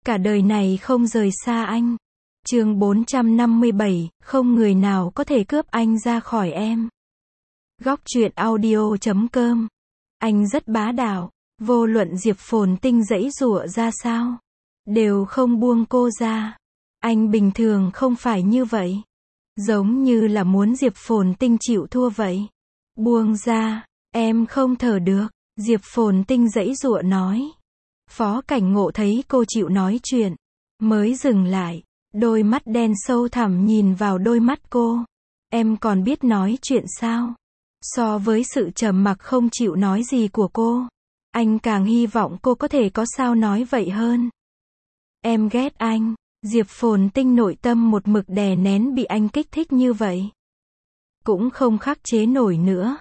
cả đời này không rời xa anh. Chương 457, không người nào có thể cướp anh ra khỏi em. Góc truyện audio.com. Anh rất bá đạo, vô luận Diệp Phồn Tinh giãy giụa ra sao, đều không buông cô ra. Anh bình thường không phải như vậy, giống như là muốn Diệp Phồn Tinh chịu thua vậy. Buông ra, em không thở được, Diệp Phồn Tinh giãy giụa nói. Phó Cảnh Ngộ thấy cô chịu nói chuyện, mới dừng lại, đôi mắt đen sâu thẳm nhìn vào đôi mắt cô. Em còn biết nói chuyện sao? So với sự trầm mặc không chịu nói gì của cô, anh càng hy vọng cô có thể có sao nói vậy hơn. Em ghét anh. Diệp Phồn Tinh nội tâm một mực đè nén bị anh kích thích như vậy, cũng không khắc chế nổi nữa.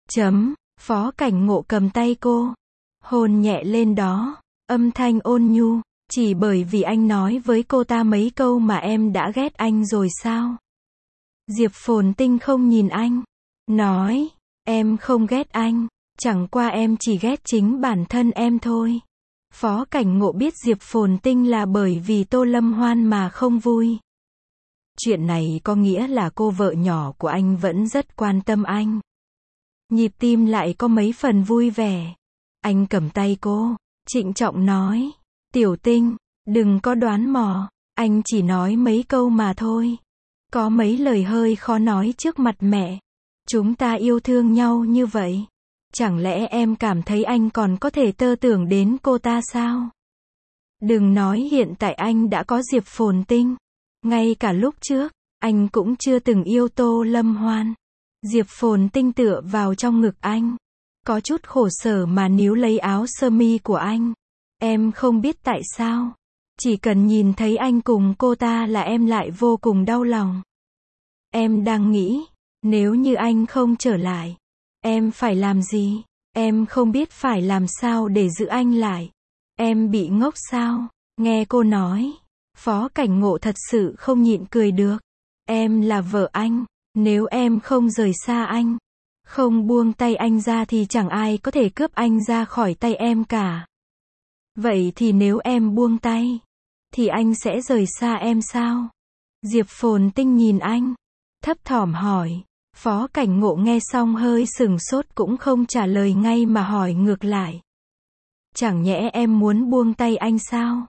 Phó Cảnh Ngộ cầm tay cô, hôn nhẹ lên đó, âm thanh ôn nhu. Chỉ bởi vì anh nói với cô ta mấy câu mà em đã ghét anh rồi sao? Diệp Phồn Tinh không nhìn anh, nói, em không ghét anh, chẳng qua em chỉ ghét chính bản thân em thôi. Phó Cảnh Ngộ biết Diệp Phồn Tinh là bởi vì Tô Lâm Hoan mà không vui. Chuyện này có nghĩa là cô vợ nhỏ của anh vẫn rất quan tâm anh. Nhịp tim lại có mấy phần vui vẻ. Anh cầm tay cô, trịnh trọng nói, Tiểu Tinh, đừng có đoán mò, anh chỉ nói mấy câu mà thôi. Có mấy lời hơi khó nói trước mặt mẹ. Chúng ta yêu thương nhau như vậy, chẳng lẽ em cảm thấy anh còn có thể tơ tưởng đến cô ta sao? Đừng nói hiện tại anh đã có Diệp Phồn Tinh. Ngay cả lúc trước, anh cũng chưa từng yêu Tô Lâm Hoan. Diệp Phồn Tinh tựa vào trong ngực anh, có chút khổ sở mà níu lấy áo sơ mi của anh. Em không biết tại sao, chỉ cần nhìn thấy anh cùng cô ta là em lại vô cùng đau lòng. Em đang nghĩ, nếu như anh không trở lại, em phải làm gì? Em không biết phải làm sao để giữ anh lại. Em bị ngốc sao? Nghe cô nói, Phó Cảnh Ngộ thật sự không nhịn cười được. Em là vợ anh, nếu em không rời xa anh, không buông tay anh ra thì chẳng ai có thể cướp anh ra khỏi tay em cả. Vậy thì nếu em buông tay, thì anh sẽ rời xa em sao? Diệp Phồn Tinh nhìn anh, thấp thỏm hỏi. Phó Cảnh Ngộ nghe xong hơi sừng sốt cũng không trả lời ngay mà hỏi ngược lại. Chẳng nhẽ em muốn buông tay anh sao?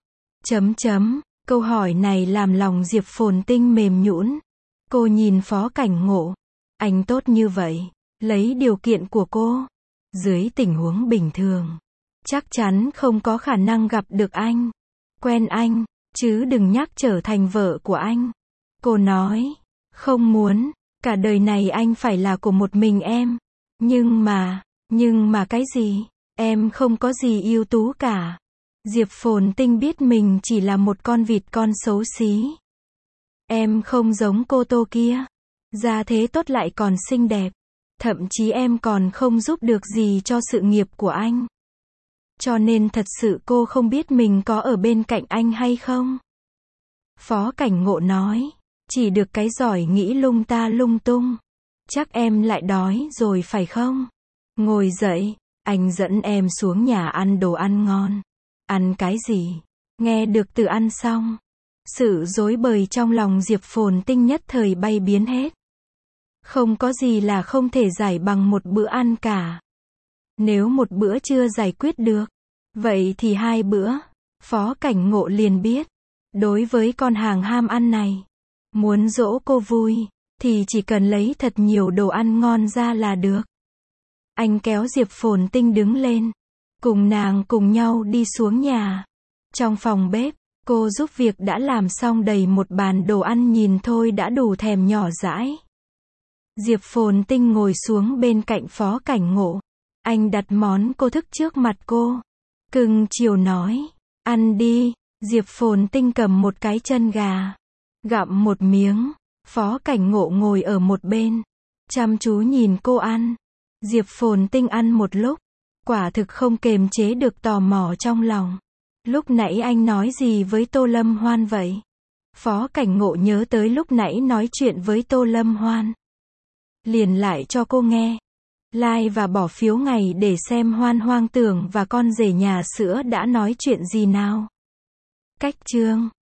Câu hỏi này làm lòng Diệp Phồn Tinh mềm nhũn. Cô nhìn Phó Cảnh Ngộ. Anh tốt như vậy, lấy điều kiện của cô, dưới tình huống bình thường, chắc chắn không có khả năng gặp được anh, quen anh, chứ đừng nhắc trở thành vợ của anh. Cô nói, không muốn, cả đời này anh phải là của một mình em. Nhưng mà cái gì? Em không có gì ưu tú cả. Diệp Phồn Tinh biết mình chỉ là một con vịt con xấu xí. Em không giống cô Tô kia, gia thế tốt lại còn xinh đẹp. Thậm chí em còn không giúp được gì cho sự nghiệp của anh. Cho nên thật sự cô không biết mình có ở bên cạnh anh hay không. Phó Cảnh Ngộ nói, chỉ được cái giỏi nghĩ lung ta lung tung. Chắc em lại đói rồi phải không? Ngồi dậy, anh dẫn em xuống nhà ăn đồ ăn ngon. Ăn cái gì? Nghe được từ ăn xong, sự rối bời trong lòng Diệp Phồn Tinh nhất thời bay biến hết. Không có gì là không thể giải bằng một bữa ăn cả. Nếu một bữa chưa giải quyết được, vậy thì hai bữa. Phó Cảnh Ngộ liền biết, đối với con hàng ham ăn này, muốn dỗ cô vui, thì chỉ cần lấy thật nhiều đồ ăn ngon ra là được. Anh kéo Diệp Phồn Tinh đứng lên, cùng nàng cùng nhau đi xuống nhà. Trong phòng bếp, cô giúp việc đã làm xong đầy một bàn đồ ăn nhìn thôi đã đủ thèm nhỏ dãi. Diệp Phồn Tinh ngồi xuống bên cạnh Phó Cảnh Ngộ. Anh đặt món cô thức trước mặt cô. Cưng chiều nói, ăn đi. Diệp Phồn Tinh cầm một cái chân gà, gặm một miếng. Phó Cảnh Ngộ ngồi ở một bên, chăm chú nhìn cô ăn. Diệp Phồn Tinh ăn một lúc, quả thực không kềm chế được tò mò trong lòng. Lúc nãy anh nói gì với Tô Lâm Hoan vậy? Phó Cảnh Ngộ nhớ tới lúc nãy nói chuyện với Tô Lâm Hoan, liền lại cho cô nghe. Like và bỏ phiếu ngày để xem Hoan Hoang Tưởng và con rể nhà sữa đã nói chuyện gì nào. Cách chương